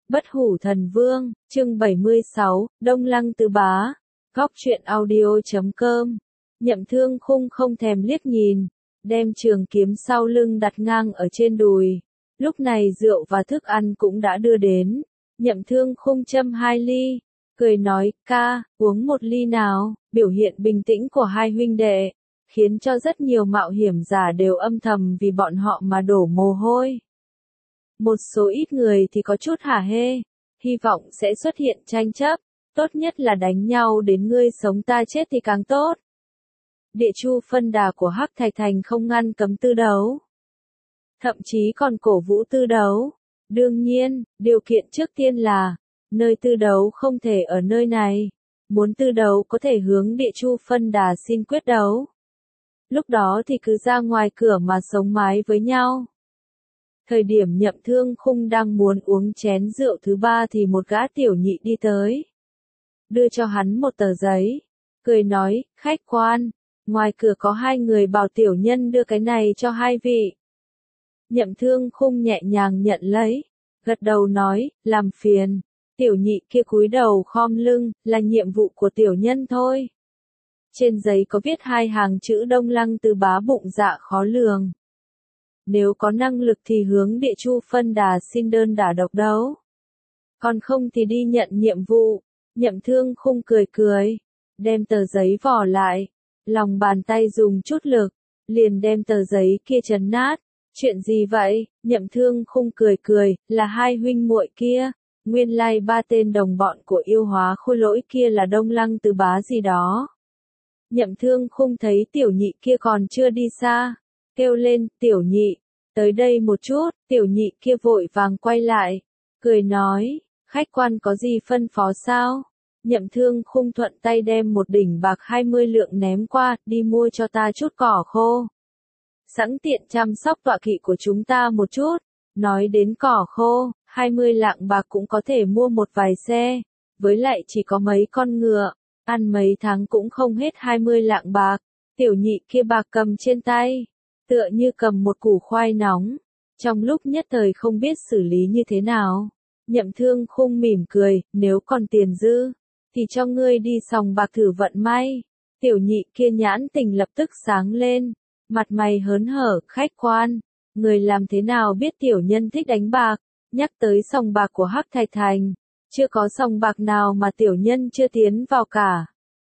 Bất hủ thần vương, chương 76, Đông Lăng Tứ Bá, Góc truyện audio.com. Nhậm Thương Khung không thèm liếc nhìn, đem trường kiếm sau lưng đặt ngang ở trên đùi. Lúc này rượu và thức ăn cũng đã đưa đến. Nhậm Thương Khung châm 2 ly, cười nói, ca, uống một ly nào. Biểu hiện bình tĩnh của hai huynh đệ, khiến cho rất nhiều mạo hiểm giả đều âm thầm vì bọn họ mà đổ mồ hôi. Một số ít người thì có chút hả hê, hy vọng sẽ xuất hiện tranh chấp, tốt nhất là đánh nhau đến ngươi sống ta chết thì càng tốt. Địa chu phân đà của Hắc Thạch Thành không ngăn cấm tư đấu, thậm chí còn cổ vũ tư đấu. Đương nhiên, điều kiện trước tiên là, nơi tư đấu không thể ở nơi này. Muốn tư đấu có thể hướng địa chu phân đà xin quyết đấu. Lúc đó thì cứ ra ngoài cửa mà sống mái với nhau. Thời điểm Nhậm Thương Khung đang muốn uống chén rượu thứ ba thì một gã tiểu nhị đi tới. Đưa cho hắn một tờ giấy. Cười nói, khách quan, ngoài cửa có 2 người bảo tiểu nhân đưa cái này cho 2 vị. Nhậm Thương Khung nhẹ nhàng nhận lấy. Gật đầu nói, làm phiền. Tiểu nhị kia cúi đầu khom lưng, là nhiệm vụ của tiểu nhân thôi. Trên giấy có viết 2 hàng chữ Đông Lăng Tứ Bá bụng dạ khó lường. Nếu có năng lực thì hướng địa chu phân đà xin đơn đả độc đấu. Còn không thì đi nhận nhiệm vụ. Nhậm Thương Khung cười cười, đem tờ giấy vò lại, lòng bàn tay dùng chút lực, liền đem tờ giấy kia chấn nát. Chuyện gì vậy? Nhậm Thương Khung cười cười, là 2 huynh muội kia. Nguyên lai 3 tên đồng bọn của yêu hóa khôi lỗi kia là Đông Lăng Tứ Bá gì đó. Nhậm Thương Khung thấy tiểu nhị kia còn chưa đi xa, kêu lên, tiểu nhị, tới đây một chút. Tiểu nhị kia vội vàng quay lại, cười nói, khách quan có gì phân phó sao? Nhậm Thương Khung thuận tay đem một đỉnh bạc 20 lượng ném qua, đi mua cho ta chút cỏ khô. Sẵn tiện chăm sóc tọa kỵ của chúng ta một chút. Nói đến cỏ khô, 20 lạng bạc cũng có thể mua một vài xe, với lại chỉ có mấy con ngựa, ăn mấy tháng cũng không hết 20 lạng bạc. Tiểu nhị kia bạc cầm trên tay, tựa như cầm một củ khoai nóng, trong lúc nhất thời không biết xử lý như thế nào. Nhậm Thương Khung mỉm cười, nếu còn tiền dư, thì cho ngươi đi sòng bạc thử vận may. Tiểu nhị kia nhãn tình lập tức sáng lên, mặt mày hớn hở, khách quan, người làm thế nào biết tiểu nhân thích đánh bạc? Nhắc tới sòng bạc của Hắc Thạch Thành, chưa có sòng bạc nào mà tiểu nhân chưa tiến vào cả.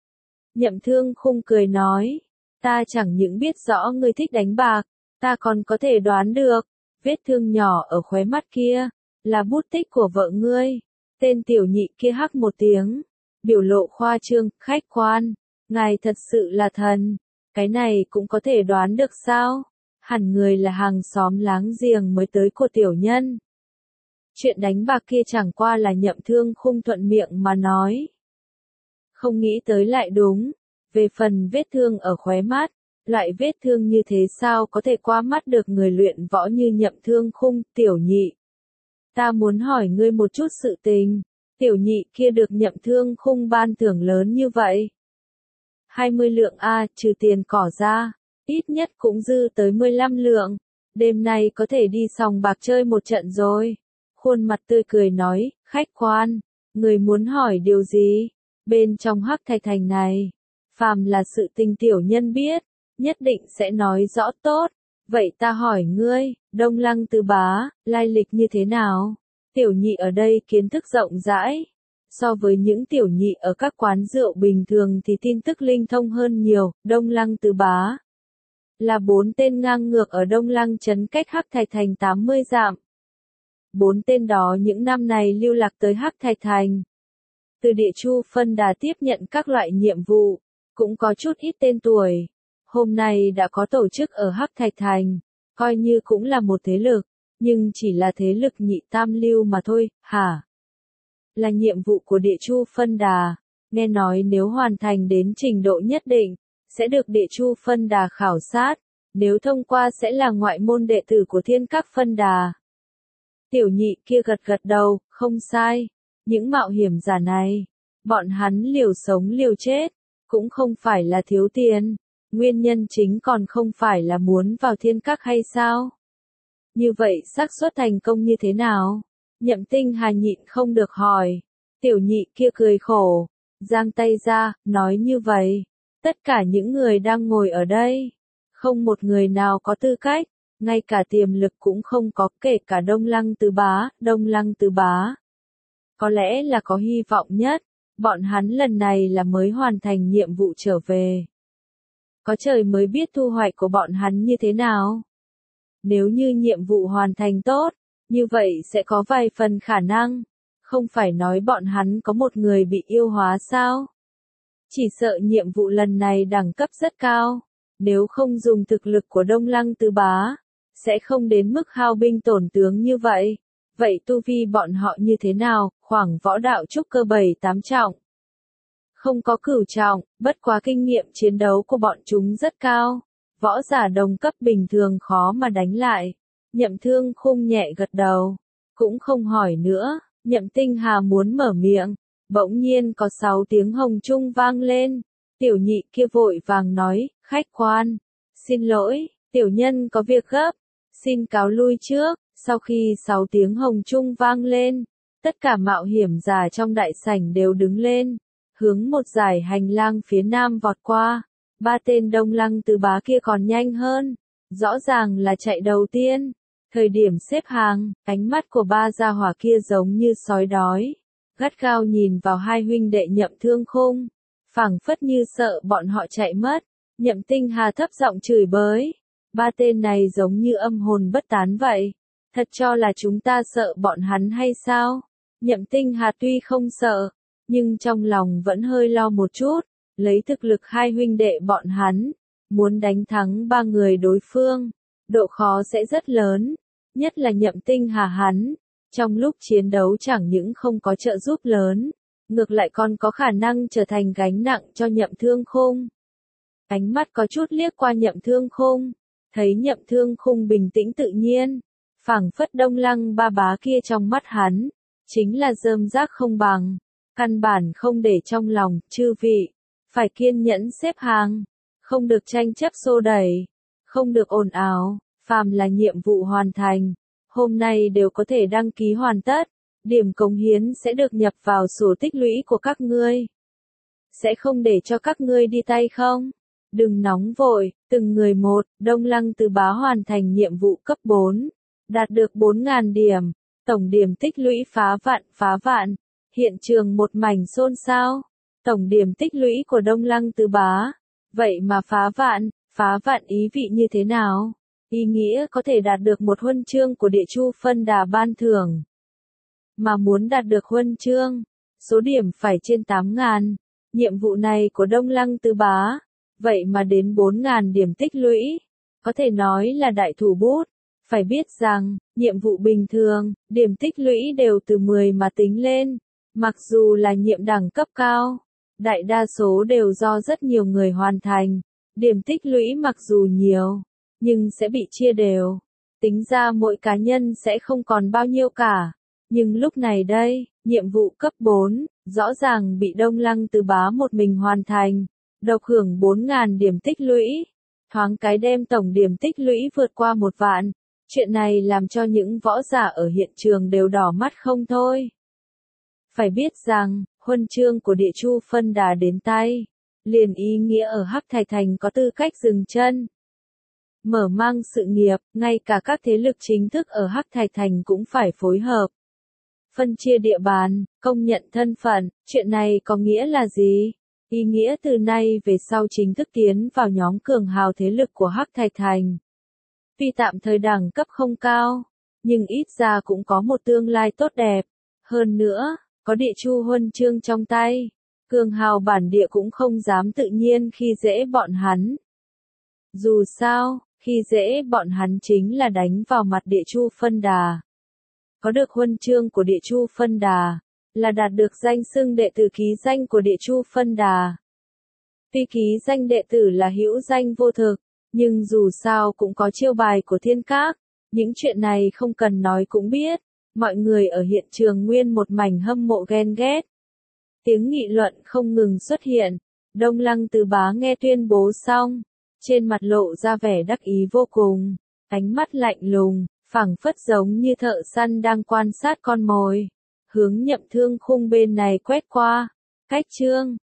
Nhậm Thương Khung cười nói, ta chẳng những biết rõ ngươi thích đánh bạc, ta còn có thể đoán được, vết thương nhỏ ở khóe mắt kia, là bút tích của vợ ngươi. Tên tiểu nhị kia hắc một tiếng, biểu lộ khoa trương, khách quan, ngài thật sự là thần, cái này cũng có thể đoán được sao? Hẳn người là hàng xóm láng giềng mới tới của tiểu nhân. Chuyện đánh bạc kia chẳng qua là Nhậm Thương Khung thuận miệng mà nói. Không nghĩ tới lại đúng. Về phần vết thương ở khóe mắt, loại vết thương như thế sao có thể qua mắt được người luyện võ như Nhậm Thương Khung? Tiểu nhị, ta muốn hỏi ngươi một chút sự tình. Tiểu nhị kia được Nhậm Thương Khung ban thưởng lớn như vậy. 20 lượng a, trừ tiền cỏ ra, ít nhất cũng dư tới 15 lượng. Đêm nay có thể đi sòng bạc chơi một trận rồi. Khuôn mặt tươi cười nói, khách quan, người muốn hỏi điều gì? Bên trong Hắc Thạch Thành này, phàm là sự tình tiểu nhân biết, nhất định sẽ nói rõ tốt. Vậy ta hỏi ngươi, Đông Lăng Tứ Bá, lai lịch như thế nào? Tiểu nhị ở đây kiến thức rộng rãi. So với những tiểu nhị ở các quán rượu bình thường thì tin tức linh thông hơn nhiều. Đông Lăng Tứ Bá là 4 tên ngang ngược ở Đông Lăng trấn cách Hắc Thạch Thành 80 dặm. 4 tên đó những năm này lưu lạc tới Hắc Thạch Thành. Từ địa chu phân đà tiếp nhận các loại nhiệm vụ, cũng có chút ít tên tuổi. Hôm nay đã có tổ chức ở Hắc Thạch Thành, coi như cũng là một thế lực, nhưng chỉ là thế lực nhị tam lưu mà thôi, hả? Là nhiệm vụ của địa chu phân đà, nghe nói nếu hoàn thành đến trình độ nhất định, sẽ được địa chu phân đà khảo sát, nếu thông qua sẽ là ngoại môn đệ tử của thiên các phân đà. Tiểu nhị kia gật gật đầu, không sai, những mạo hiểm giả này, bọn hắn liều sống liều chết, cũng không phải là thiếu tiền, nguyên nhân chính còn không phải là muốn vào thiên các hay sao? Như vậy xác suất thành công như thế nào? Nhậm Tinh Hà nhịn không được hỏi. Tiểu nhị kia cười khổ, giang tay ra, nói như vậy. Tất cả những người đang ngồi ở đây, không một người nào có tư cách, ngay cả tiềm lực cũng không có, kể cả Đông Lăng Tư Bá. Có lẽ là có hy vọng nhất, bọn hắn lần này là mới hoàn thành nhiệm vụ trở về. Có trời mới biết thu hoạch của bọn hắn như thế nào. Nếu như nhiệm vụ hoàn thành tốt, như vậy sẽ có vài phần khả năng. Không phải nói bọn hắn có một người bị yêu hóa sao? Chỉ sợ nhiệm vụ lần này đẳng cấp rất cao. Nếu không dùng thực lực của Đông Lăng Tư Bá, sẽ không đến mức hao binh tổn tướng như vậy. Vậy tu vi bọn họ như thế nào? Khoảng võ đạo trúc cơ 7-8 trọng. Không có cửu trọng, bất quá kinh nghiệm chiến đấu của bọn chúng rất cao. Võ giả đồng cấp bình thường khó mà đánh lại. Nhậm Thương Khung nhẹ gật đầu. Cũng không hỏi nữa, Nhậm Tinh Hà muốn mở miệng. Bỗng nhiên có 6 tiếng hồng trung vang lên. Tiểu nhị kia vội vàng nói, khách quan. Xin lỗi, tiểu nhân có việc gấp. Xin cáo lui trước. Sau khi 6 tiếng hồng trung vang lên, tất cả mạo hiểm giả trong đại sảnh đều đứng lên, hướng một dải hành lang phía nam vọt qua. 3 tên Đông Lăng Tư Bá kia còn nhanh hơn, rõ ràng là chạy đầu tiên. Thời điểm xếp hàng, ánh mắt của 3 gia hỏa kia giống như sói đói, gắt gao nhìn vào hai huynh đệ Nhậm Thương Khung, phảng phất như sợ bọn họ chạy mất. Nhậm Tinh Hà thấp giọng chửi bới, 3 tên này giống như âm hồn bất tán vậy. Thật cho là chúng ta sợ bọn hắn hay sao? Nhậm Tinh Hà tuy không sợ, nhưng trong lòng vẫn hơi lo một chút, lấy thực lực hai huynh đệ bọn hắn, muốn đánh thắng 3 người đối phương, độ khó sẽ rất lớn, nhất là Nhậm Tinh Hà hắn, trong lúc chiến đấu chẳng những không có trợ giúp lớn, ngược lại còn có khả năng trở thành gánh nặng cho Nhậm Thương Khung. Ánh mắt có chút liếc qua Nhậm Thương Khung, thấy Nhậm Thương Khung bình tĩnh tự nhiên, phảng phất Đông Lăng Ba Bá kia trong mắt hắn, chính là rơm rác không bằng, căn bản không để trong lòng. Chư vị, phải kiên nhẫn xếp hàng, không được tranh chấp xô đẩy, không được ồn ào, phàm là nhiệm vụ hoàn thành, hôm nay đều có thể đăng ký hoàn tất, điểm cống hiến sẽ được nhập vào sổ tích lũy của các ngươi. Sẽ không để cho các ngươi đi tay không? Đừng nóng vội, từng người một. Đông Lăng Tư Bá hoàn thành nhiệm vụ cấp 4, đạt được 4.000 điểm, tổng điểm tích lũy phá vạn, hiện trường một mảnh xôn xao. Tổng điểm tích lũy của Đông Lăng Tư Bá, vậy mà phá vạn ý vị như thế nào? Ý nghĩa có thể đạt được một huân chương của Địa Chu Phân Đà ban thưởng. Mà muốn đạt được huân chương, số điểm phải trên 8.000. Nhiệm vụ này của Đông Lăng Tư Bá, vậy mà đến 4.000 điểm tích lũy, có thể nói là đại thủ bút. Phải biết rằng, nhiệm vụ bình thường, điểm tích lũy đều từ 10 mà tính lên, mặc dù là nhiệm đẳng cấp cao, đại đa số đều do rất nhiều người hoàn thành, điểm tích lũy mặc dù nhiều, nhưng sẽ bị chia đều, tính ra mỗi cá nhân sẽ không còn bao nhiêu cả. Nhưng lúc này đây, nhiệm vụ cấp 4, rõ ràng bị Đông Lăng Tư Bá một mình hoàn thành, độc hưởng 4.000 điểm tích lũy, thoáng cái đem tổng điểm tích lũy vượt qua 1 vạn. Chuyện này làm cho những võ giả ở hiện trường đều đỏ mắt không thôi. Phải biết rằng, huân chương của Địa Chu Phân Đà đến tay, liền ý nghĩa ở Hắc Thạch Thành có tư cách dừng chân. Mở mang sự nghiệp, ngay cả các thế lực chính thức ở Hắc Thạch Thành cũng phải phối hợp. Phân chia địa bàn, công nhận thân phận, chuyện này có nghĩa là gì? Ý nghĩa từ nay về sau chính thức tiến vào nhóm cường hào thế lực của Hắc Thạch Thành. Tuy tạm thời đẳng cấp không cao, nhưng ít ra cũng có một tương lai tốt đẹp. Hơn nữa, có Địa Chu huân chương trong tay, cường hào bản địa cũng không dám tự nhiên khi dễ bọn hắn. Dù sao, khi dễ bọn hắn chính là đánh vào mặt Địa Chu Phân Đà. Có được huân chương của Địa Chu Phân Đà, là đạt được danh xưng đệ tử ký danh của Địa Chu Phân Đà. Tuy ký danh đệ tử là hữu danh vô thực, nhưng dù sao cũng có chiêu bài của Thiên Các, những chuyện này không cần nói cũng biết, mọi người ở hiện trường nguyên một mảnh hâm mộ ghen ghét. Tiếng nghị luận không ngừng xuất hiện, Đông Lăng Tư Bá nghe tuyên bố xong, trên mặt lộ ra vẻ đắc ý vô cùng, ánh mắt lạnh lùng, phảng phất giống như thợ săn đang quan sát con mồi. Hướng Nhậm Thương Khung bên này quét qua. Cách chương